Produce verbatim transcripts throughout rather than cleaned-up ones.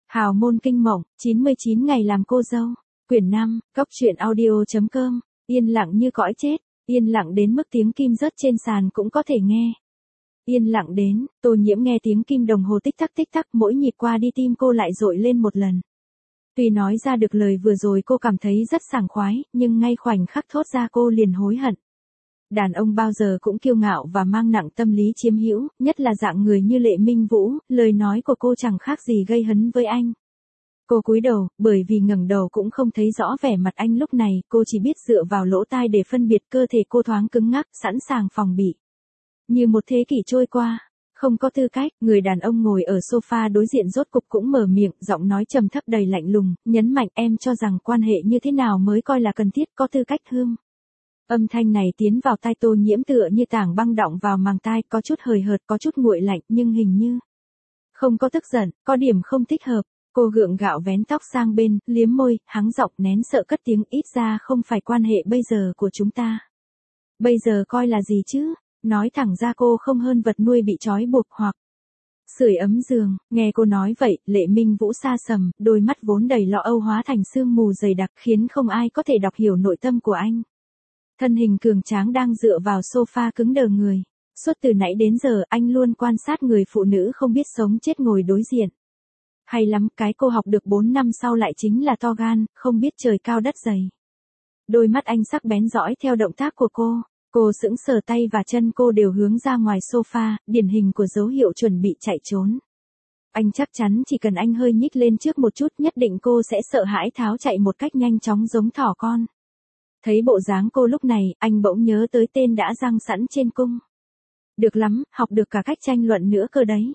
Hào môn kinh mộng, chín mươi chín ngày làm cô dâu. Quyển năm, Cốc truyện audio chấm com. Yên lặng như cõi chết, yên lặng đến mức tiếng kim rớt trên sàn cũng có thể nghe. Yên lặng đến, Tô Nhiễm nghe tiếng kim đồng hồ tích tắc tích tắc, mỗi nhịp qua đi tim cô lại dội lên một lần. Tuy nói ra được lời vừa rồi cô cảm thấy rất sảng khoái, nhưng ngay khoảnh khắc thốt ra cô liền hối hận. Đàn ông bao giờ cũng kiêu ngạo và mang nặng tâm lý chiếm hữu, nhất là dạng người như Lệ Minh Vũ, lời nói của cô chẳng khác gì gây hấn với anh. Cô cúi đầu, bởi vì ngẩng đầu cũng không thấy rõ vẻ mặt anh lúc này, cô chỉ biết dựa vào lỗ tai để phân biệt, cơ thể cô thoáng cứng ngắc, sẵn sàng phòng bị. Như một thế kỷ trôi qua, không có tư cách, người đàn ông ngồi ở sofa đối diện rốt cục cũng mở miệng, giọng nói trầm thấp đầy lạnh lùng, nhấn mạnh em cho rằng quan hệ như thế nào mới coi là cần thiết, có tư cách hương. Âm thanh này tiến vào tai Tô Nhiễm tựa như tảng băng đọng vào màng tai, có chút hời hợt, có chút nguội lạnh, nhưng hình như không có tức giận, có điểm không thích hợp. Cô gượng gạo vén tóc sang bên, liếm môi, hắng giọng nén sợ cất tiếng, ít ra không phải quan hệ bây giờ của chúng ta. Bây giờ coi là gì chứ? Nói thẳng ra cô không hơn vật nuôi bị trói buộc hoặc sưởi ấm giường. Nghe cô nói vậy, Lệ Minh Vũ sa sầm, đôi mắt vốn đầy lo âu hóa thành sương mù dày đặc, khiến không ai có thể đọc hiểu nội tâm của anh. Thân hình cường tráng đang dựa vào sofa cứng đờ người. Suốt từ nãy đến giờ anh luôn quan sát người phụ nữ không biết sống chết ngồi đối diện. Hay lắm, cái cô học được bốn năm sau lại chính là to gan, không biết trời cao đất dày. Đôi mắt anh sắc bén dõi theo động tác của cô. Cô sững sờ, tay và chân cô đều hướng ra ngoài sofa, điển hình của dấu hiệu chuẩn bị chạy trốn. Anh chắc chắn chỉ cần anh hơi nhích lên trước một chút, nhất định cô sẽ sợ hãi tháo chạy một cách nhanh chóng giống thỏ con. Thấy bộ dáng cô lúc này, anh bỗng nhớ tới tên đã giăng sẵn trên cung. Được lắm, học được cả cách tranh luận nữa cơ đấy.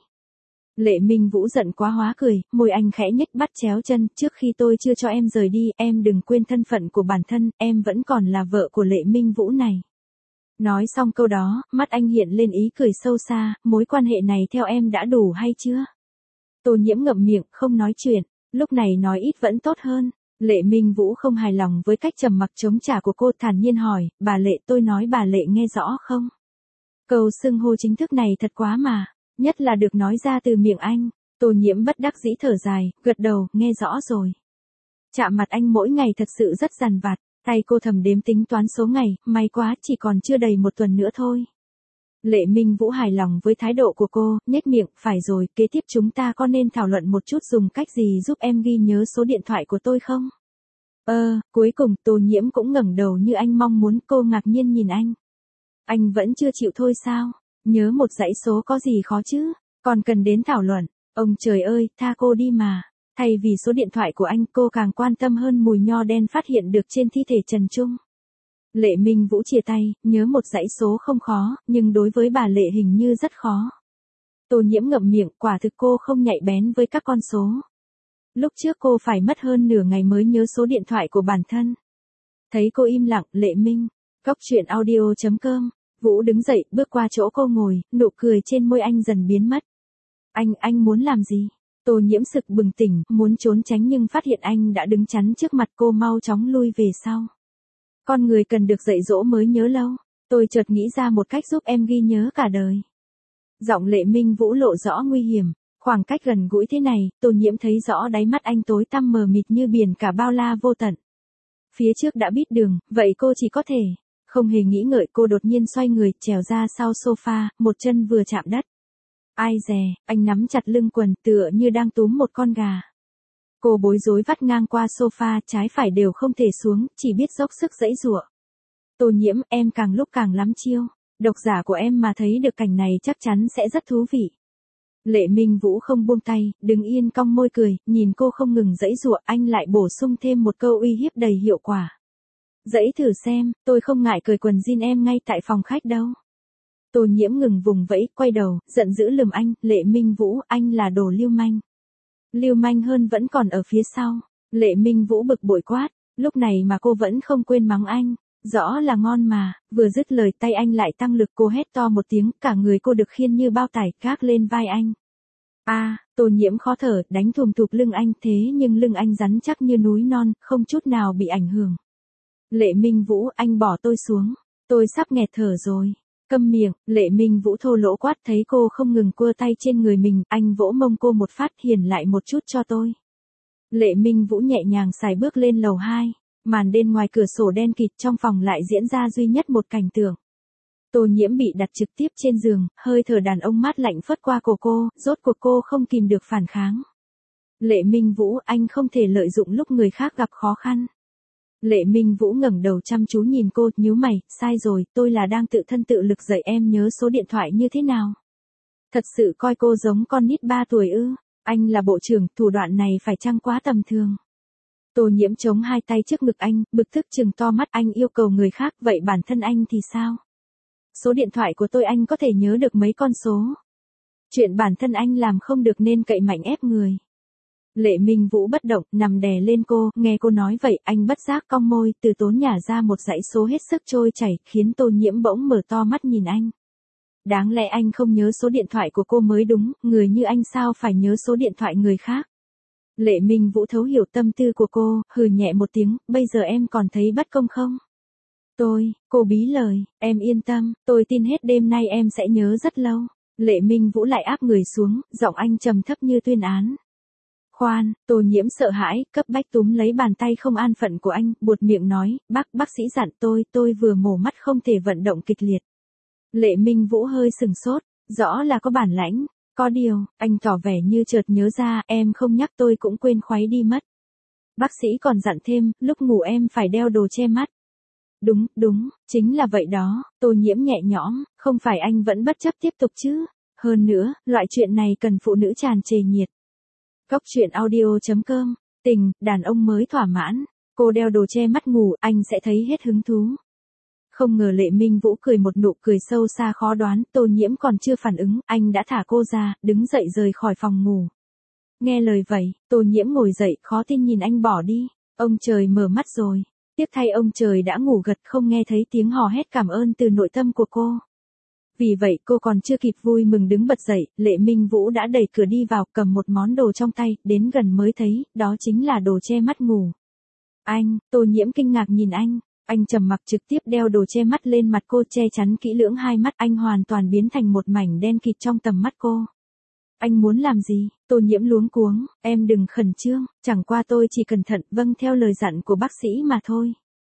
Lệ Minh Vũ giận quá hóa cười, môi anh khẽ nhếch bắt chéo chân, trước khi tôi chưa cho em rời đi, em đừng quên thân phận của bản thân, em vẫn còn là vợ của Lệ Minh Vũ này. Nói xong câu đó, mắt anh hiện lên ý cười sâu xa, mối quan hệ này theo em đã đủ hay chưa? Tô Nhiễm ngậm miệng, không nói chuyện, lúc này nói ít vẫn tốt hơn. Lệ Minh Vũ không hài lòng với cách trầm mặc chống trả của cô, thản nhiên hỏi, bà Lệ, tôi nói bà Lệ nghe rõ không? Câu xưng hô chính thức này thật quá mà, nhất là được nói ra từ miệng anh. Tô Nhiễm bất đắc dĩ thở dài, gật đầu, nghe rõ rồi. Chạm mặt anh mỗi ngày thật sự rất dằn vặt, tay cô thầm đếm tính toán số ngày, may quá chỉ còn chưa đầy một tuần nữa thôi. Lệ Minh Vũ hài lòng với thái độ của cô, nhếch miệng, phải rồi, kế tiếp chúng ta có nên thảo luận một chút dùng cách gì giúp em ghi nhớ số điện thoại của tôi không? Ờ, cuối cùng Tô Nhiễm cũng ngẩng đầu như anh mong muốn, cô ngạc nhiên nhìn anh. Anh vẫn chưa chịu thôi sao? Nhớ một dãy số có gì khó chứ? Còn cần đến thảo luận? Ông trời ơi, tha cô đi mà. Thay vì số điện thoại của anh, cô càng quan tâm hơn mùi nho đen phát hiện được trên thi thể Trần Trung. Lệ Minh Vũ chia tay, nhớ một dãy số không khó, nhưng đối với bà Lệ hình như rất khó. Tô Nhiễm ngậm miệng, quả thực cô không nhạy bén với các con số. Lúc trước cô phải mất hơn nửa ngày mới nhớ số điện thoại của bản thân. Thấy cô im lặng, Lệ Minh, Cốc truyện audio chấm com. Vũ đứng dậy, bước qua chỗ cô ngồi, nụ cười trên môi anh dần biến mất. Anh, anh muốn làm gì? Tô Nhiễm sực bừng tỉnh, muốn trốn tránh nhưng phát hiện anh đã đứng chắn trước mặt cô, mau chóng lui về sau. Con người cần được dạy dỗ mới nhớ lâu. Tôi chợt nghĩ ra một cách giúp em ghi nhớ cả đời. Giọng Lệ Minh Vũ lộ rõ nguy hiểm. Khoảng cách gần gũi thế này, Tô Nhiễm thấy rõ đáy mắt anh tối tăm mờ mịt như biển cả bao la vô tận. Phía trước đã biết đường, vậy cô chỉ có thể. Không hề nghĩ ngợi, cô đột nhiên xoay người, trèo ra sau sofa, một chân vừa chạm đất. Ai dè, anh nắm chặt lưng quần, tựa như đang túm một con gà. Cô bối rối vắt ngang qua sofa, trái phải đều không thể xuống, chỉ biết dốc sức giãy giụa. Tô Nhiễm, em càng lúc càng lắm chiêu. Độc giả của em mà thấy được cảnh này chắc chắn sẽ rất thú vị. Lệ Minh Vũ không buông tay, đứng yên cong môi cười, nhìn cô không ngừng giãy giụa, anh lại bổ sung thêm một câu uy hiếp đầy hiệu quả. Giãy thử xem, tôi không ngại cởi quần jean em ngay tại phòng khách đâu. Tô Nhiễm ngừng vùng vẫy, quay đầu, giận dữ lườm anh, Lệ Minh Vũ, anh là đồ lưu manh. Lưu manh hơn vẫn còn ở phía sau. Lệ Minh Vũ bực bội quát, lúc này mà cô vẫn không quên mắng anh. Rõ là ngon mà, vừa dứt lời tay anh lại tăng lực, cô hét to một tiếng, cả người cô được khiêng như bao tải, gác lên vai anh. A, à, Tô Nhiễm khó thở, đánh thùm thụp lưng anh, thế nhưng lưng anh rắn chắc như núi non, không chút nào bị ảnh hưởng. Lệ Minh Vũ, anh bỏ tôi xuống, tôi sắp nghẹt thở rồi. Câm miệng, Lệ Minh Vũ thô lỗ quát, thấy cô không ngừng cua tay trên người mình, anh vỗ mông cô một phát, hiền lại một chút cho tôi. Lệ Minh Vũ nhẹ nhàng xài bước lên lầu hai, màn đêm ngoài cửa sổ đen kịt, trong phòng lại diễn ra duy nhất một cảnh tượng. Tô Nhiễm bị đặt trực tiếp trên giường, hơi thở đàn ông mát lạnh phất qua cổ cô, rốt cuộc cô không kìm được phản kháng. Lệ Minh Vũ, anh không thể lợi dụng lúc người khác gặp khó khăn. Lệ Minh Vũ ngẩng đầu chăm chú nhìn cô, nhíu mày, sai rồi, tôi là đang tự thân tự lực dạy em nhớ số điện thoại như thế nào. Thật sự coi cô giống con nít ba tuổi ư? Anh là bộ trưởng, thủ đoạn này phải chăng quá tầm thường. Tô Nhiễm chống hai tay trước ngực anh, bực tức trừng to mắt. Anh yêu cầu người khác, vậy bản thân anh thì sao? Số điện thoại của tôi anh có thể nhớ được mấy con số. Chuyện bản thân anh làm không được nên cậy mạnh ép người. Lệ Minh Vũ bất động, nằm đè lên cô, nghe cô nói vậy, anh bất giác cong môi, từ tốn nhả ra một dãy số hết sức trôi chảy, khiến Tô Nhiễm bỗng mở to mắt nhìn anh. Đáng lẽ anh không nhớ số điện thoại của cô mới đúng, người như anh sao phải nhớ số điện thoại người khác. Lệ Minh Vũ thấu hiểu tâm tư của cô, hừ nhẹ một tiếng, bây giờ em còn thấy bất công không? Tôi, cô bí lời, em yên tâm, tôi tin hết đêm nay em sẽ nhớ rất lâu. Lệ Minh Vũ lại áp người xuống, giọng anh trầm thấp như tuyên án. Khoan, Tô Nhiễm sợ hãi, cấp bách túm lấy bàn tay không an phận của anh, buột miệng nói, bác, bác sĩ dặn tôi, tôi vừa mổ mắt không thể vận động kịch liệt. Lệ Minh Vũ hơi sừng sốt, rõ là có bản lãnh, có điều, anh tỏ vẻ như chợt nhớ ra, em không nhắc tôi cũng quên khuấy đi mất. Bác sĩ còn dặn thêm, lúc ngủ em phải đeo đồ che mắt. Đúng, đúng, chính là vậy đó, Tô Nhiễm nhẹ nhõm, không phải anh vẫn bất chấp tiếp tục chứ. Hơn nữa, loại chuyện này cần phụ nữ tràn trề nhiệt. Góc truyện audio chấm com, tình, đàn ông mới thỏa mãn, cô đeo đồ che mắt ngủ, anh sẽ thấy hết hứng thú. Không ngờ Lệ Minh Vũ cười một nụ cười sâu xa khó đoán, Tô Nhiễm còn chưa phản ứng, anh đã thả cô ra, đứng dậy rời khỏi phòng ngủ. Nghe lời vậy, Tô Nhiễm ngồi dậy, khó tin nhìn anh bỏ đi, ông trời mở mắt rồi. Tiếc thay ông trời đã ngủ gật, không nghe thấy tiếng hò hét cảm ơn từ nội tâm của cô. Vì vậy cô còn chưa kịp vui mừng đứng bật dậy, Lệ Minh Vũ đã đẩy cửa đi vào, cầm một món đồ trong tay, đến gần mới thấy, đó chính là đồ che mắt ngủ. Anh, Tô Nhiễm kinh ngạc nhìn anh, anh trầm mặc trực tiếp đeo đồ che mắt lên mặt cô, che chắn kỹ lưỡng hai mắt, anh hoàn toàn biến thành một mảnh đen kịt trong tầm mắt cô. Anh muốn làm gì? Tô Nhiễm luống cuống, em đừng khẩn trương, chẳng qua tôi chỉ cẩn thận vâng theo lời dặn của bác sĩ mà thôi.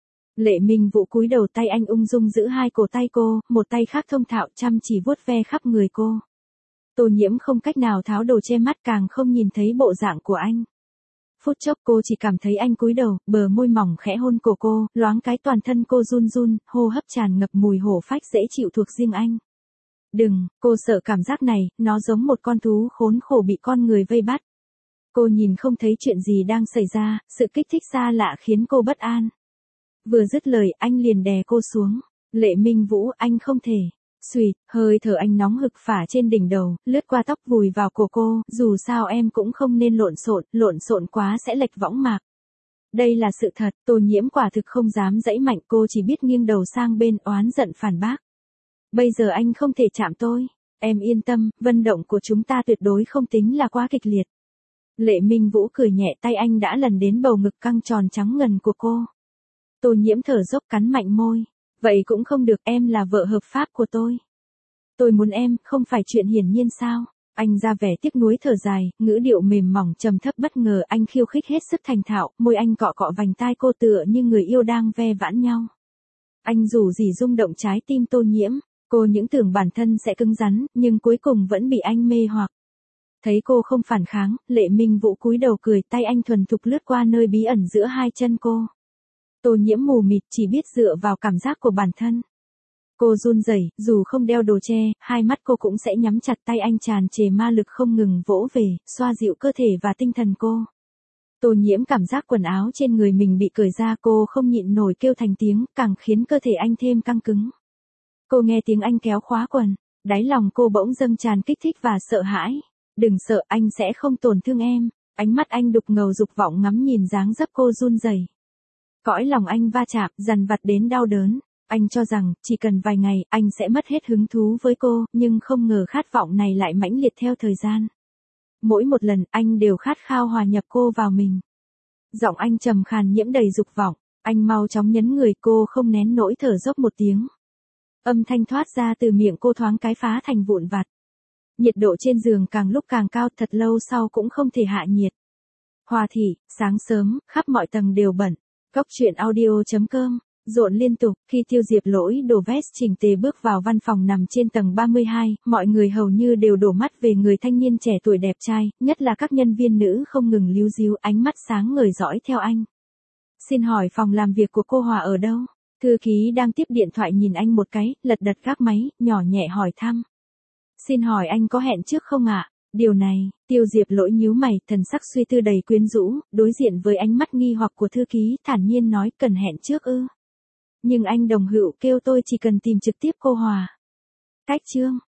Lệ Minh Vũ cúi đầu, tay anh ung dung giữ hai cổ tay cô, một tay khác thông thạo chăm chỉ vuốt ve khắp người cô. Tô Nhiễm không cách nào tháo đồ che mắt, càng không nhìn thấy bộ dạng của anh. Phút chốc cô chỉ cảm thấy anh cúi đầu, bờ môi mỏng khẽ hôn cổ cô, loáng cái toàn thân cô run run, hô hấp tràn ngập mùi hổ phách dễ chịu thuộc riêng anh. Đừng, cô sợ cảm giác này, nó giống một con thú khốn khổ bị con người vây bắt. Cô nhìn không thấy chuyện gì đang xảy ra, sự kích thích xa lạ khiến cô bất an. Vừa dứt lời, anh liền đè cô xuống. Lệ Minh Vũ, anh không thể. Xùyt, hơi thở anh nóng hực phả trên đỉnh đầu, lướt qua tóc vùi vào cổ cô, dù sao em cũng không nên lộn xộn, lộn xộn quá sẽ lệch võng mạc. Đây là sự thật, Tô Nhiễm quả thực không dám giãy mạnh, cô chỉ biết nghiêng đầu sang bên oán giận phản bác. Bây giờ anh không thể chạm tôi, em yên tâm, vận động của chúng ta tuyệt đối không tính là quá kịch liệt. Lệ Minh Vũ cười nhẹ, tay anh đã lần đến bầu ngực căng tròn trắng ngần của cô. Tô Nhiễm thở dốc cắn mạnh môi. Vậy cũng không được, em là vợ hợp pháp của tôi. Tôi muốn em, không phải chuyện hiển nhiên sao? Anh ra vẻ tiếc nuối thở dài, ngữ điệu mềm mỏng trầm thấp, bất ngờ anh khiêu khích hết sức thành thạo, môi anh cọ cọ vành tai cô tựa như người yêu đang ve vãn nhau. Anh dù gì rung động trái tim Tô Nhiễm, cô những tưởng bản thân sẽ cứng rắn, nhưng cuối cùng vẫn bị anh mê hoặc. Thấy cô không phản kháng, Lệ Minh Vũ cúi đầu cười, tay anh thuần thục lướt qua nơi bí ẩn giữa hai chân cô. Tô Nhiễm mù mịt chỉ biết dựa vào cảm giác của bản thân. Cô run rẩy, dù không đeo đồ che, hai mắt cô cũng sẽ nhắm chặt, tay anh tràn trề ma lực không ngừng vỗ về, xoa dịu cơ thể và tinh thần cô. Tô Nhiễm cảm giác quần áo trên người mình bị cởi ra, cô không nhịn nổi kêu thành tiếng, càng khiến cơ thể anh thêm căng cứng. Cô nghe tiếng anh kéo khóa quần, đáy lòng cô bỗng dâng tràn kích thích và sợ hãi. Đừng sợ, anh sẽ không tổn thương em. Ánh mắt anh đục ngầu dục vọng ngắm nhìn dáng dấp cô run rẩy. Cõi lòng anh va chạm, dằn vặt đến đau đớn. Anh cho rằng, chỉ cần vài ngày, anh sẽ mất hết hứng thú với cô, nhưng không ngờ khát vọng này lại mãnh liệt theo thời gian. Mỗi một lần, anh đều khát khao hòa nhập cô vào mình. Giọng anh trầm khàn nhiễm đầy dục vọng, anh mau chóng nhấn người cô, không nén nỗi thở dốc một tiếng. Âm thanh thoát ra từ miệng cô thoáng cái phá thành vụn vặt. Nhiệt độ trên giường càng lúc càng cao, thật lâu sau cũng không thể hạ nhiệt. Hòa thị, sáng sớm, khắp mọi tầng đều bận. Cốc truyện audio chấm com, rộn liên tục, khi Tiêu Diệp Lỗi đồ vest chỉnh tề bước vào văn phòng nằm trên tầng ba mươi hai, mọi người hầu như đều đổ mắt về người thanh niên trẻ tuổi đẹp trai, nhất là các nhân viên nữ không ngừng líu ríu ánh mắt sáng ngời dõi theo anh. Xin hỏi phòng làm việc của cô Hòa ở đâu? Thư ký đang tiếp điện thoại nhìn anh một cái, lật đật gác máy, nhỏ nhẹ hỏi thăm. Xin hỏi anh có hẹn trước không ạ? Điều này, Tiêu Diệp Lỗi nhíu mày, thần sắc suy tư đầy quyến rũ, đối diện với ánh mắt nghi hoặc của thư ký, thản nhiên nói cần hẹn trước ư. Nhưng anh đồng hữu kêu tôi chỉ cần tìm trực tiếp cô Hòa. Cách chương.